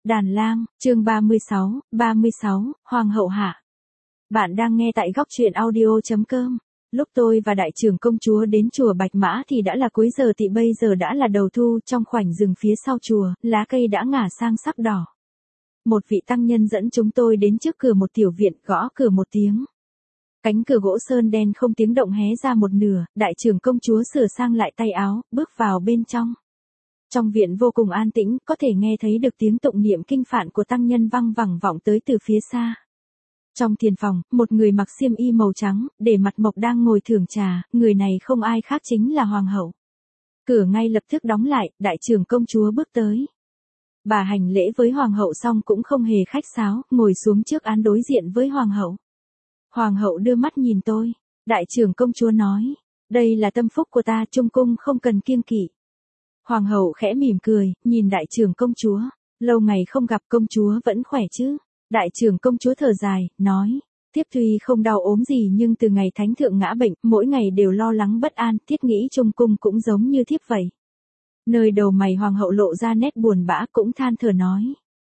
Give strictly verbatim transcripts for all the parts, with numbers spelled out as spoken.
Đàn lang, chương ba mươi sáu, ba mươi sáu, Hoàng hậu hạ. Bạn đang nghe tại góc truyện audio chấm com. Lúc tôi và đại trưởng công chúa đến chùa Bạch Mã thì đã là cuối giờ, thì bây giờ đã là đầu thu. Trong khoảnh rừng phía sau chùa, lá cây đã ngả sang sắc đỏ. Một vị tăng nhân dẫn chúng tôi đến trước cửa một tiểu viện, gõ cửa một tiếng. Cánh cửa gỗ sơn đen không tiếng động hé ra một nửa, đại trưởng công chúa sửa sang lại tay áo, bước vào bên trong. Trong viện vô cùng an tĩnh, có thể nghe thấy được tiếng tụng niệm kinh phạn của tăng nhân văng vẳng vọng tới từ phía xa. Trong thiền phòng, một người mặc xiêm y màu trắng, để mặt mộc đang ngồi thưởng trà, người này không ai khác chính là hoàng hậu. Cửa ngay lập tức đóng lại, đại trưởng công chúa bước tới. Bà hành lễ với hoàng hậu xong cũng không hề khách sáo, ngồi xuống trước án đối diện với hoàng hậu. Hoàng hậu đưa mắt nhìn tôi, đại trưởng công chúa nói, đây là tâm phúc của ta, trung cung không cần kiêng kỵ. Hoàng hậu khẽ mỉm cười, nhìn đại trưởng công chúa, lâu ngày không gặp, công chúa vẫn khỏe chứ? Đại trưởng công chúa thở dài, nói, thiếp tuy không đau ốm gì nhưng từ ngày thánh thượng ngã bệnh, mỗi ngày đều lo lắng bất an, thiết nghĩ trung cung cũng giống như thiếp vậy. Nơi đầu mày hoàng hậu lộ ra nét buồn bã, cũng than thở nói,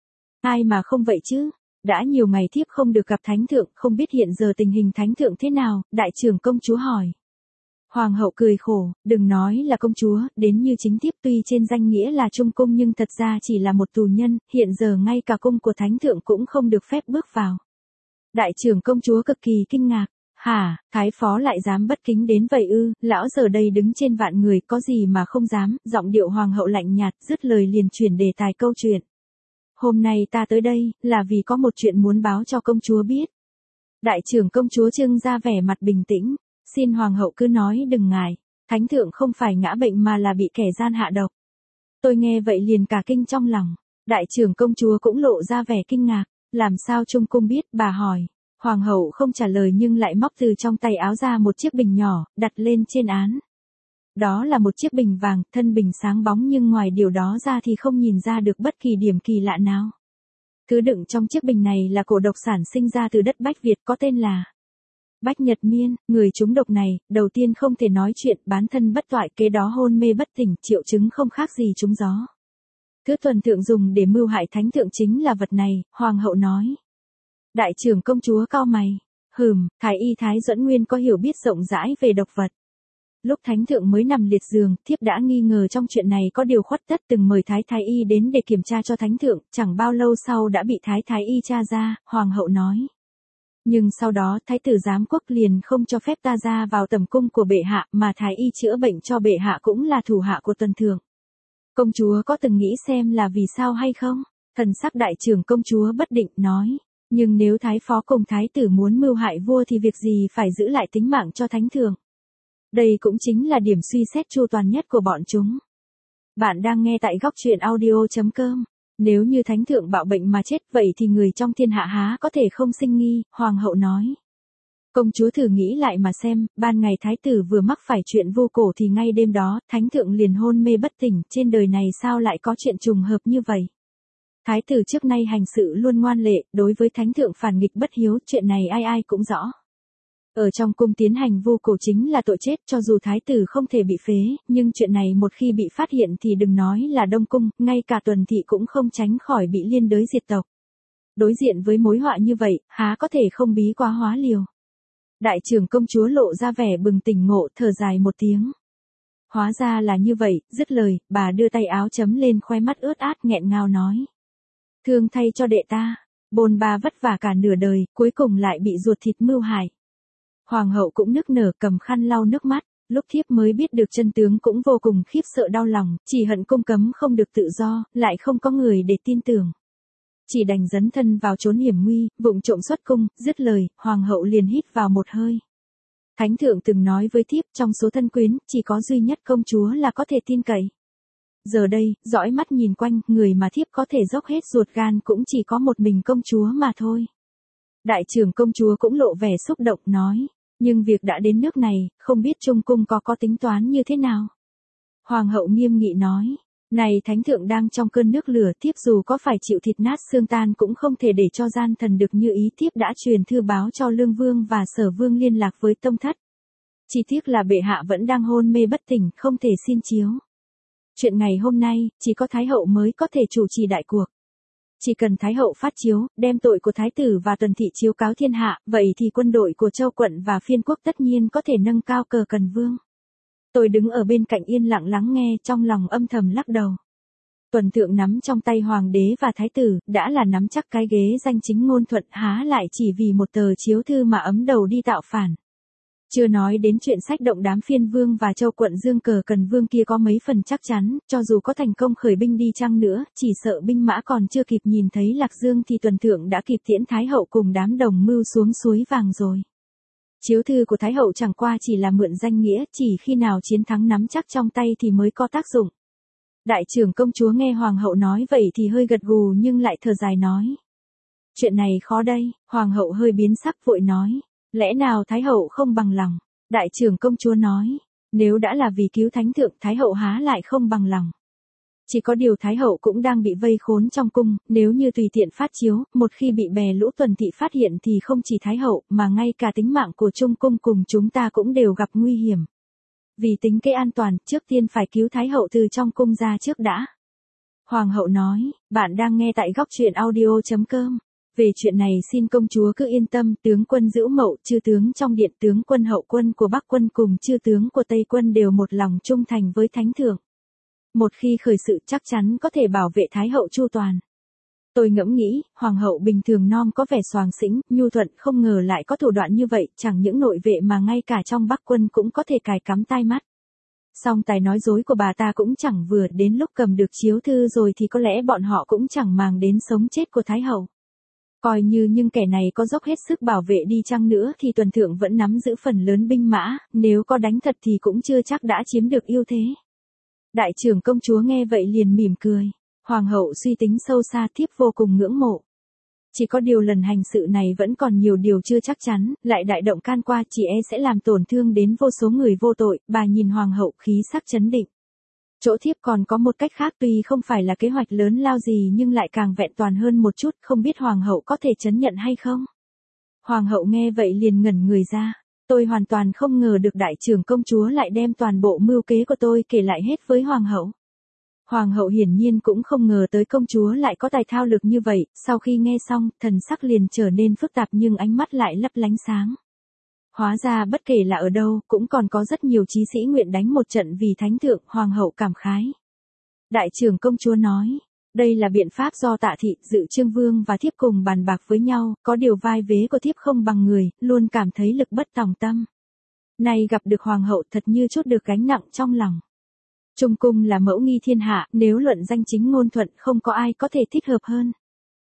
ai mà không vậy chứ? Đã nhiều ngày thiếp không được gặp thánh thượng, không biết hiện giờ tình hình thánh thượng thế nào? Đại trưởng công chúa hỏi. Hoàng hậu cười khổ, đừng nói là công chúa, đến như chính thiếp tuy trên danh nghĩa là trung cung nhưng thật ra chỉ là một tù nhân, hiện giờ ngay cả cung của thánh thượng cũng không được phép bước vào. Đại trưởng công chúa cực kỳ kinh ngạc, hả, thái phó lại dám bất kính đến vậy ư? Lão giờ đây đứng trên vạn người, có gì mà không dám? Giọng điệu hoàng hậu lạnh nhạt, dứt lời liền chuyển đề tài câu chuyện. Hôm nay ta tới đây, là vì có một chuyện muốn báo cho công chúa biết. Đại trưởng công chúa trưng ra vẻ mặt bình tĩnh. Xin hoàng hậu cứ nói đừng ngại, thánh thượng không phải ngã bệnh mà là bị kẻ gian hạ độc. Tôi nghe vậy liền cả kinh trong lòng, đại trưởng công chúa cũng lộ ra vẻ kinh ngạc, làm sao trung cung biết? Bà hỏi. Hoàng hậu không trả lời nhưng lại móc từ trong tay áo ra một chiếc bình nhỏ, đặt lên trên án. Đó là một chiếc bình vàng, thân bình sáng bóng nhưng ngoài điều đó ra thì không nhìn ra được bất kỳ điểm kỳ lạ nào. Thứ đựng trong chiếc bình này là cổ độc sản sinh ra từ đất Bách Việt, có tên là Bách Nhật Miên. Người trúng độc này, đầu tiên không thể nói chuyện, bán thân bất toại, kế đó hôn mê bất tỉnh, triệu chứng không khác gì trúng gió. Thứ tuần thượng dùng để mưu hại thánh thượng chính là vật này, hoàng hậu nói. Đại trưởng công chúa cau mày, hừm, thái y Thái Duẫn Nguyên có hiểu biết rộng rãi về độc vật. Lúc thánh thượng mới nằm liệt giường, thiếp đã nghi ngờ trong chuyện này có điều khuất tất, từng mời thái thái y đến để kiểm tra cho thánh thượng, chẳng bao lâu sau đã bị thái thái y tra ra, hoàng hậu nói. Nhưng sau đó thái tử giám quốc liền không cho phép ta ra vào tầm cung của bệ hạ, mà thái y chữa bệnh cho bệ hạ cũng là thủ hạ của tuần thượng. Công chúa có từng nghĩ xem là vì sao hay không? Thần sắc đại trưởng công chúa bất định nói, nhưng nếu thái phó cùng thái tử muốn mưu hại vua thì việc gì phải giữ lại tính mạng cho thánh thượng? Đây cũng chính là điểm suy xét chu toàn nhất của bọn chúng. Bạn đang nghe tại góc truyện audio chấm com. Nếu như thánh thượng bạo bệnh mà chết, vậy thì người trong thiên hạ há có thể không sinh nghi, hoàng hậu nói. Công chúa thử nghĩ lại mà xem, ban ngày thái tử vừa mắc phải chuyện vô cổ thì ngay đêm đó, thánh thượng liền hôn mê bất tỉnh, trên đời này sao lại có chuyện trùng hợp như vậy? Thái tử trước nay hành sự luôn ngoan lệ, đối với thánh thượng phản nghịch bất hiếu, chuyện này ai ai cũng rõ. Ở trong cung tiến hành vu cổ chính là tội chết, cho dù thái tử không thể bị phế, nhưng chuyện này một khi bị phát hiện thì đừng nói là đông cung, ngay cả tuần thị cũng không tránh khỏi bị liên đới diệt tộc. Đối diện với mối họa như vậy, há có thể không bí quá hóa liều. Đại trưởng công chúa lộ ra vẻ bừng tỉnh ngộ, thở dài một tiếng. Hóa ra là như vậy, dứt lời, bà đưa tay áo chấm lên khóe mắt ướt át, nghẹn ngào nói. Thương thay cho đệ ta, bôn ba vất vả cả nửa đời, cuối cùng lại bị ruột thịt mưu hại. Hoàng hậu cũng nức nở, cầm khăn lau nước mắt, lúc thiếp mới biết được chân tướng cũng vô cùng khiếp sợ đau lòng, chỉ hận cung cấm không được tự do, lại không có người để tin tưởng. Chỉ đành dấn thân vào chốn hiểm nguy, vụng trộm xuất cung, dứt lời, hoàng hậu liền hít vào một hơi. Thánh thượng từng nói với thiếp, trong số thân quyến, chỉ có duy nhất công chúa là có thể tin cậy. Giờ đây, dõi mắt nhìn quanh, người mà thiếp có thể dốc hết ruột gan cũng chỉ có một mình công chúa mà thôi. Đại trưởng công chúa cũng lộ vẻ xúc động nói. Nhưng việc đã đến nước này, không biết trung cung có có tính toán như thế nào? Hoàng hậu nghiêm nghị nói, này thánh thượng đang trong cơn nước lửa, thiếp dù có phải chịu thịt nát xương tan cũng không thể để cho gian thần được như ý. Thiếp đã truyền thư báo cho Lương Vương và Sở Vương liên lạc với tông thất. Chỉ tiếc là bệ hạ vẫn đang hôn mê bất tỉnh, không thể xin chiếu. Chuyện ngày hôm nay, chỉ có Thái hậu mới có thể chủ trì đại cuộc. Chỉ cần Thái hậu phát chiếu, đem tội của Thái tử và Tuần thị chiếu cáo thiên hạ, vậy thì quân đội của châu quận và phiên quốc tất nhiên có thể nâng cao cờ Cần Vương. Tôi đứng ở bên cạnh yên lặng lắng nghe, trong lòng âm thầm lắc đầu. Tuần thượng nắm trong tay hoàng đế và thái tử, đã là nắm chắc cái ghế danh chính ngôn thuận, há lại chỉ vì một tờ chiếu thư mà ấm đầu đi tạo phản. Chưa nói đến chuyện sách động đám phiên vương và châu quận dương cờ Cần Vương kia có mấy phần chắc chắn, cho dù có thành công khởi binh đi chăng nữa, chỉ sợ binh mã còn chưa kịp nhìn thấy Lạc Dương thì Tuần thượng đã kịp tiễn Thái hậu cùng đám đồng mưu xuống suối vàng rồi. Chiếu thư của Thái hậu chẳng qua chỉ là mượn danh nghĩa, chỉ khi nào chiến thắng nắm chắc trong tay thì mới có tác dụng. Đại trưởng công chúa nghe hoàng hậu nói vậy thì hơi gật gù nhưng lại thở dài nói. Chuyện này khó đây, hoàng hậu hơi biến sắc vội nói. Lẽ nào Thái hậu không bằng lòng? Đại trưởng công chúa nói. Nếu đã là vì cứu thánh thượng, Thái hậu há lại không bằng lòng. Chỉ có điều Thái hậu cũng đang bị vây khốn trong cung, nếu như tùy tiện phát chiếu, một khi bị bè lũ Tuần thị phát hiện thì không chỉ Thái hậu mà ngay cả tính mạng của Trung cung cùng chúng ta cũng đều gặp nguy hiểm. Vì tính kế an toàn, trước tiên phải cứu Thái hậu từ trong cung ra trước đã. Hoàng hậu nói, bạn đang nghe tại góc truyện audio chấm com. Về chuyện này xin công chúa cứ yên tâm, tướng quân Dữu Mậu, chư tướng trong điện, tướng quân hậu quân của Bắc quân cùng chư tướng của Tây quân đều một lòng trung thành với thánh thượng. Một khi khởi sự chắc chắn có thể bảo vệ Thái hậu chu toàn. Tôi ngẫm nghĩ, hoàng hậu bình thường non có vẻ xoàng xĩnh, nhu thuận, không ngờ lại có thủ đoạn như vậy, chẳng những nội vệ mà ngay cả trong Bắc quân cũng có thể cài cắm tai mắt. Song tài nói dối của bà ta cũng chẳng vừa, đến lúc cầm được chiếu thư rồi thì có lẽ bọn họ cũng chẳng màng đến sống chết của Thái hậu. Coi như nhưng kẻ này có dốc hết sức bảo vệ đi chăng nữa thì Tuần thượng vẫn nắm giữ phần lớn binh mã, nếu có đánh thật thì cũng chưa chắc đã chiếm được ưu thế. Đại trưởng công chúa nghe vậy liền mỉm cười. Hoàng hậu suy tính sâu xa, thiếp vô cùng ngưỡng mộ. Chỉ có điều lần hành sự này vẫn còn nhiều điều chưa chắc chắn, lại đại động can qua chỉ e sẽ làm tổn thương đến vô số người vô tội. Bà nhìn hoàng hậu khí sắc chấn định. Chỗ thiếp còn có một cách khác, tuy không phải là kế hoạch lớn lao gì nhưng lại càng vẹn toàn hơn một chút, không biết hoàng hậu có thể chấn nhận hay không? Hoàng hậu nghe vậy liền ngẩn người ra. Tôi hoàn toàn không ngờ được đại trưởng công chúa lại đem toàn bộ mưu kế của tôi kể lại hết với hoàng hậu. Hoàng hậu hiển nhiên cũng không ngờ tới công chúa lại có tài thao lược như vậy, sau khi nghe xong, thần sắc liền trở nên phức tạp nhưng ánh mắt lại lấp lánh sáng. Hóa ra bất kể là ở đâu, cũng còn có rất nhiều chí sĩ nguyện đánh một trận vì thánh thượng, hoàng hậu cảm khái. Đại trưởng công chúa nói, đây là biện pháp do Tạ thị, Dự Trương Vương và thiếp cùng bàn bạc với nhau, có điều vai vế của thiếp không bằng người, luôn cảm thấy lực bất tòng tâm. Nay gặp được hoàng hậu thật như trút được gánh nặng trong lòng. Trung cung là mẫu nghi thiên hạ, nếu luận danh chính ngôn thuận không có ai có thể thích hợp hơn.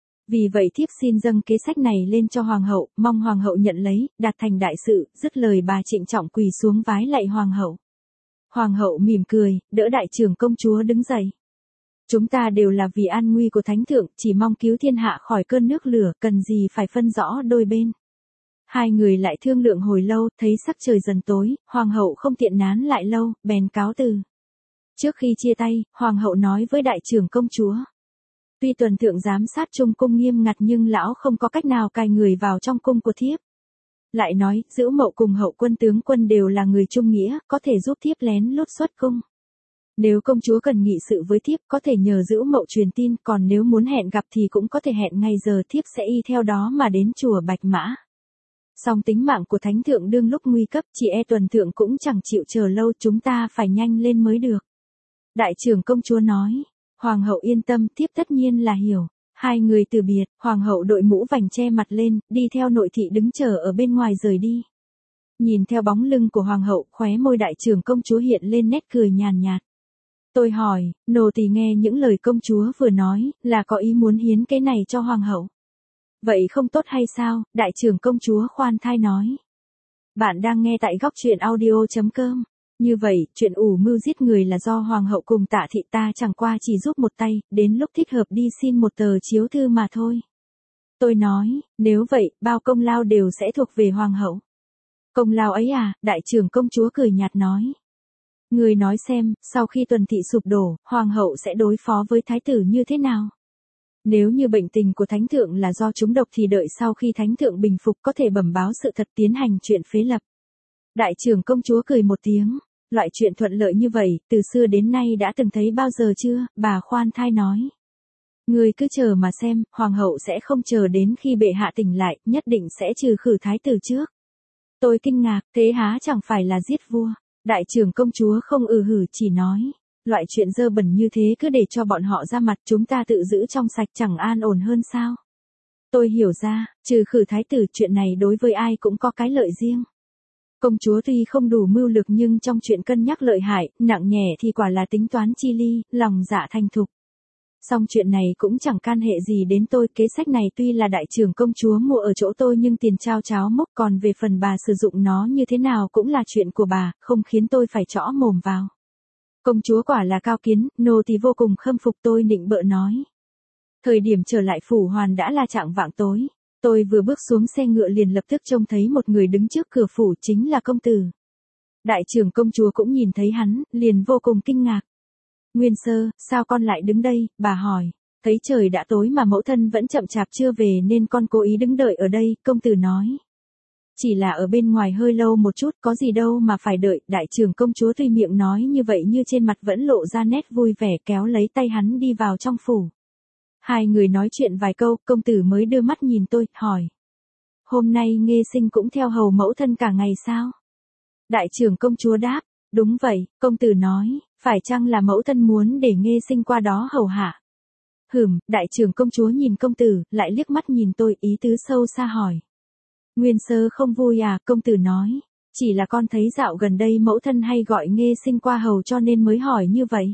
Vì vậy thiếp xin dâng kế sách này lên cho hoàng hậu, mong hoàng hậu nhận lấy, đạt thành đại sự. Dứt lời bà trịnh trọng quỳ xuống vái lạy hoàng hậu. Hoàng hậu mỉm cười, đỡ đại trưởng công chúa đứng dậy. Chúng ta đều là vì an nguy của thánh thượng, chỉ mong cứu thiên hạ khỏi cơn nước lửa, cần gì phải phân rõ đôi bên. Hai người lại thương lượng hồi lâu, thấy sắc trời dần tối, hoàng hậu không tiện nán lại lâu, bèn cáo từ. Trước khi chia tay, hoàng hậu nói với đại trưởng công chúa. Tuy Tuần thượng giám sát Trung cung nghiêm ngặt nhưng lão không có cách nào cài người vào trong cung của thiếp. Lại nói, Dữu Mậu cùng hậu quân tướng quân đều là người trung nghĩa, có thể giúp thiếp lén lút xuất cung. Nếu công chúa cần nghị sự với thiếp, có thể nhờ Dữu Mậu truyền tin, còn nếu muốn hẹn gặp thì cũng có thể hẹn ngày giờ, thiếp sẽ y theo đó mà đến chùa Bạch Mã. Song tính mạng của thánh thượng đương lúc nguy cấp, chị e Tuần thượng cũng chẳng chịu chờ lâu, chúng ta phải nhanh lên mới được. Đại trưởng công chúa nói, hoàng hậu yên tâm, thiếp tất nhiên là hiểu. Hai người từ biệt, hoàng hậu đội mũ vành che mặt lên, đi theo nội thị đứng chờ ở bên ngoài rời đi. Nhìn theo bóng lưng của hoàng hậu, khóe môi đại trưởng công chúa hiện lên nét cười nhàn nhạt. Tôi hỏi, nô tỳ nghe những lời công chúa vừa nói, là có ý muốn hiến cái này cho hoàng hậu. Vậy không tốt hay sao? Đại trưởng công chúa khoan thai nói. Bạn đang nghe tại góc truyện audio chấm com. Như vậy, chuyện ủ mưu giết người là do hoàng hậu cùng Tạ thị, ta chẳng qua chỉ giúp một tay, đến lúc thích hợp đi xin một tờ chiếu thư mà thôi. Tôi nói, nếu vậy, bao công lao đều sẽ thuộc về hoàng hậu. Công lao ấy à? Đại trưởng công chúa cười nhạt nói. Người nói xem, sau khi Tuần thị sụp đổ, hoàng hậu sẽ đối phó với thái tử như thế nào? Nếu như bệnh tình của thánh thượng là do trúng độc thì đợi sau khi thánh thượng bình phục có thể bẩm báo sự thật, tiến hành chuyện phế lập. Đại trưởng công chúa cười một tiếng. Loại chuyện thuận lợi như vậy, từ xưa đến nay đã từng thấy bao giờ chưa? Bà khoan thai nói. Ngươi cứ chờ mà xem, hoàng hậu sẽ không chờ đến khi bệ hạ tỉnh lại, nhất định sẽ trừ khử thái tử trước. Tôi kinh ngạc, thế há chẳng phải là giết vua. Đại trưởng công chúa không ừ hử chỉ nói, loại chuyện dơ bẩn như thế cứ để cho bọn họ ra mặt, chúng ta tự giữ trong sạch chẳng an ổn hơn sao. Tôi hiểu ra, trừ khử thái tử, chuyện này đối với ai cũng có cái lợi riêng. Công chúa tuy không đủ mưu lực nhưng trong chuyện cân nhắc lợi hại, nặng nhẹ thì quả là tính toán chi ly, lòng dạ thành thục. Song chuyện này cũng chẳng can hệ gì đến tôi, kế sách này tuy là đại trưởng công chúa mua ở chỗ tôi nhưng tiền trao cháo mốc, còn về phần bà sử dụng nó như thế nào cũng là chuyện của bà, không khiến tôi phải chõ mồm vào. Công chúa quả là cao kiến, nô tỳ vô cùng khâm phục, tôi nịnh bợ nói. Thời điểm trở lại phủ hoàn đã là chạng vạng tối. Tôi vừa bước xuống xe ngựa liền lập tức trông thấy một người đứng trước cửa phủ, chính là công tử. Đại trưởng công chúa cũng nhìn thấy hắn, liền vô cùng kinh ngạc. Nguyên sơ, sao con lại đứng đây, bà hỏi. Thấy trời đã tối mà mẫu thân vẫn chậm chạp chưa về nên con cố ý đứng đợi ở đây, công tử nói. Chỉ là ở bên ngoài hơi lâu một chút, có gì đâu mà phải đợi. Đại trưởng công chúa tuy miệng nói như vậy như trên mặt vẫn lộ ra nét vui vẻ, kéo lấy tay hắn đi vào trong phủ. Hai người nói chuyện vài câu, công tử mới đưa mắt nhìn tôi, hỏi. Hôm nay Nghê Sinh cũng theo hầu mẫu thân cả ngày sao? Đại trưởng công chúa đáp, đúng vậy, công tử nói, phải chăng là mẫu thân muốn để Nghê Sinh qua đó hầu hạ? Hửm, đại trưởng công chúa nhìn công tử, lại liếc mắt nhìn tôi, ý tứ sâu xa hỏi. Nguyên sơ không vui à, công tử nói, chỉ là con thấy dạo gần đây mẫu thân hay gọi Nghê Sinh qua hầu cho nên mới hỏi như vậy.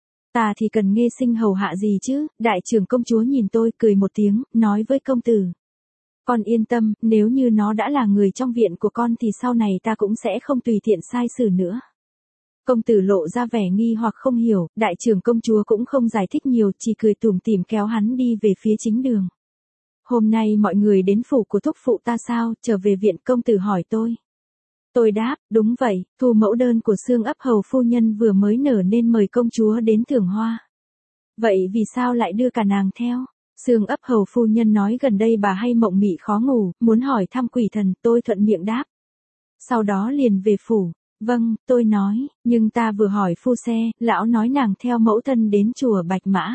Ta thì cần Nghê Sinh hầu hạ gì chứ, đại trưởng công chúa nhìn tôi cười một tiếng, nói với công tử. Con yên tâm, nếu như nó đã là người trong viện của con thì sau này ta cũng sẽ không tùy tiện sai xử nữa. Công tử lộ ra vẻ nghi hoặc không hiểu, đại trưởng công chúa cũng không giải thích nhiều, chỉ cười tủm tỉm kéo hắn đi về phía chính đường. Hôm nay mọi người đến phủ của thúc phụ ta sao, trở về viện, công tử hỏi tôi. Tôi đáp, đúng vậy, thu mẫu đơn của Xương ấp hầu phu nhân vừa mới nở nên mời công chúa đến thưởng hoa. Vậy vì sao lại đưa cả nàng theo? Xương ấp hầu phu nhân nói gần đây bà hay mộng mị khó ngủ, muốn hỏi thăm quỷ thần, tôi thuận miệng đáp. Sau đó liền về phủ. Vâng, tôi nói, nhưng ta vừa hỏi phu xe, lão nói nàng theo mẫu thân đến chùa Bạch Mã.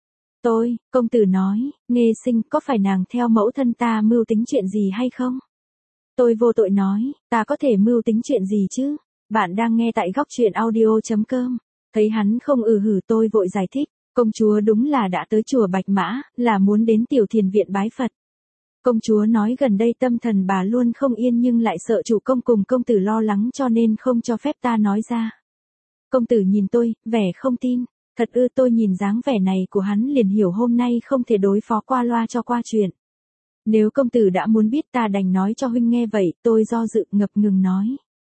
Tôi, công tử nói, Nghê Sinh, có phải nàng theo mẫu thân ta mưu tính chuyện gì hay không? Tôi vô tội nói, ta có thể mưu tính chuyện gì chứ? Bạn đang nghe tại góc truyện audio chấm com. Thấy hắn không ừ hử tôi vội giải thích, công chúa đúng là đã tới chùa Bạch Mã, là muốn đến tiểu thiền viện bái Phật. Công chúa nói gần đây tâm thần bà luôn không yên nhưng lại sợ chủ công cùng công tử lo lắng cho nên không cho phép ta nói ra. Công tử nhìn tôi, vẻ không tin. Thật ư, tôi nhìn dáng vẻ này của hắn liền hiểu hôm nay không thể đối phó qua loa cho qua chuyện. Nếu công tử đã muốn biết ta đành nói cho huynh nghe vậy, tôi do dự ngập ngừng nói.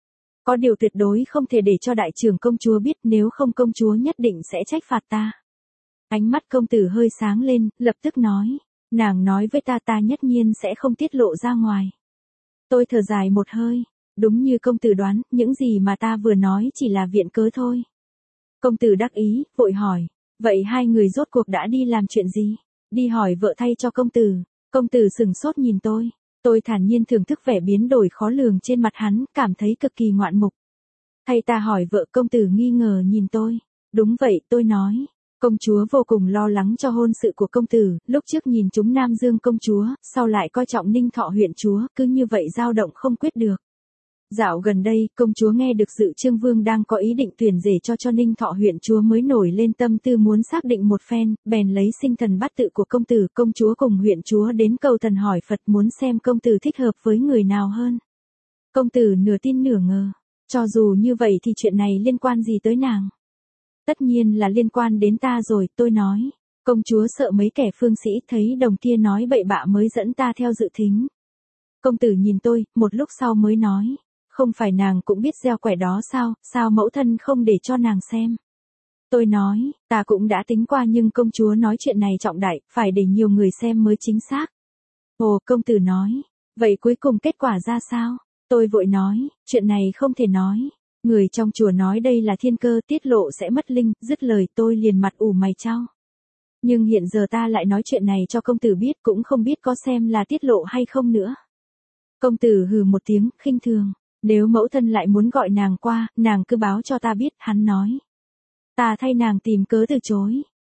Có điều tuyệt đối không thể để cho đại trưởng công chúa biết, nếu không công chúa nhất định sẽ trách phạt ta. Ánh mắt công tử hơi sáng lên, lập tức nói. Nàng nói với ta ta nhất nhiên sẽ không tiết lộ ra ngoài. Tôi thở dài một hơi. Đúng như công tử đoán, những gì mà ta vừa nói chỉ là viện cớ thôi. Công tử đắc ý, vội hỏi. Vậy hai người rốt cuộc đã đi làm chuyện gì? Đi hỏi vợ thay cho công tử. Công tử sừng sốt nhìn tôi. Tôi thản nhiên thưởng thức vẻ biến đổi khó lường trên mặt hắn, cảm thấy cực kỳ ngoạn mục. Thay ta hỏi vợ, công tử nghi ngờ nhìn tôi. Đúng vậy, tôi nói. Công chúa vô cùng lo lắng cho hôn sự của công tử, lúc trước nhìn chúng Nam Dương công chúa, sau lại coi trọng Ninh Thọ huyện chúa, cứ như vậy dao động không quyết được. Dạo gần đây, công chúa nghe được Dự Trương Vương đang có ý định tuyển rể cho cho Ninh Thọ huyện chúa mới nổi lên tâm tư muốn xác định một phen, bèn lấy sinh thần bát tự của công tử, công chúa cùng huyện chúa đến cầu thần hỏi Phật muốn xem công tử thích hợp với người nào hơn. Công tử nửa tin nửa ngờ, cho dù như vậy thì chuyện này liên quan gì tới nàng? Tất nhiên là liên quan đến ta rồi, tôi nói. Công chúa sợ mấy kẻ phương sĩ thấy đồng kia nói bậy bạ mới dẫn ta theo dự thính. Công tử nhìn tôi, một lúc sau mới nói. Không phải nàng cũng biết gieo quẻ đó sao, sao mẫu thân không để cho nàng xem. Tôi nói, ta cũng đã tính qua nhưng công chúa nói chuyện này trọng đại, phải để nhiều người xem mới chính xác. Ồ, công tử nói, vậy cuối cùng kết quả ra sao? Tôi vội nói, chuyện này không thể nói. Người trong chùa nói đây là thiên cơ, tiết lộ sẽ mất linh, dứt lời tôi liền mặt ủ mày chau. Nhưng hiện giờ ta lại nói chuyện này cho công tử biết cũng không biết có xem là tiết lộ hay không nữa. Công tử hừ một tiếng, khinh thường. Nếu mẫu thân lại muốn gọi nàng qua, nàng cứ báo cho ta biết, hắn nói. Ta thay nàng tìm cớ từ chối.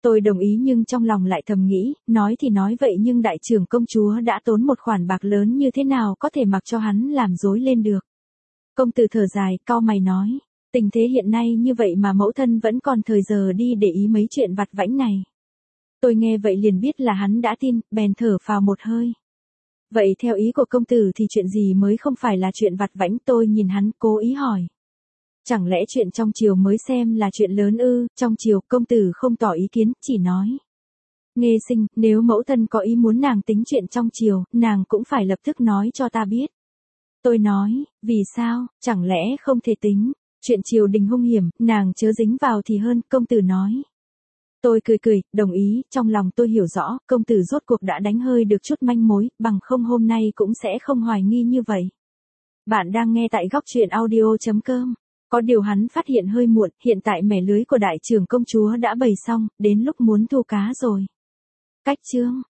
Tôi đồng ý nhưng trong lòng lại thầm nghĩ, nói thì nói vậy nhưng đại trưởng công chúa đã tốn một khoản bạc lớn như thế nào có thể mặc cho hắn làm dối lên được. Công tử thở dài, cau mày nói, tình thế hiện nay như vậy mà mẫu thân vẫn còn thời giờ đi để ý mấy chuyện vặt vãnh này. Tôi nghe vậy liền biết là hắn đã tin, bèn thở phào một hơi. Vậy theo ý của công tử thì chuyện gì mới không phải là chuyện vặt vãnh? Tôi nhìn hắn cố ý hỏi. Chẳng lẽ chuyện trong triều mới xem là chuyện lớn ư? Trong triều công tử không tỏ ý kiến, chỉ nói. Nghê Sinh, nếu mẫu thân có ý muốn nàng tính chuyện trong triều, nàng cũng phải lập tức nói cho ta biết. Tôi nói, vì sao, chẳng lẽ không thể tính, chuyện triều đình hung hiểm, nàng chớ dính vào thì hơn, công tử nói. Tôi cười cười, đồng ý, trong lòng tôi hiểu rõ, công tử rốt cuộc đã đánh hơi được chút manh mối, bằng không hôm nay cũng sẽ không hoài nghi như vậy. Bạn đang nghe tại góc truyện audio chấm com. Có điều hắn phát hiện hơi muộn, hiện tại mẻ lưới của đại trưởng công chúa đã bày xong, đến lúc muốn thu cá rồi. Cách chương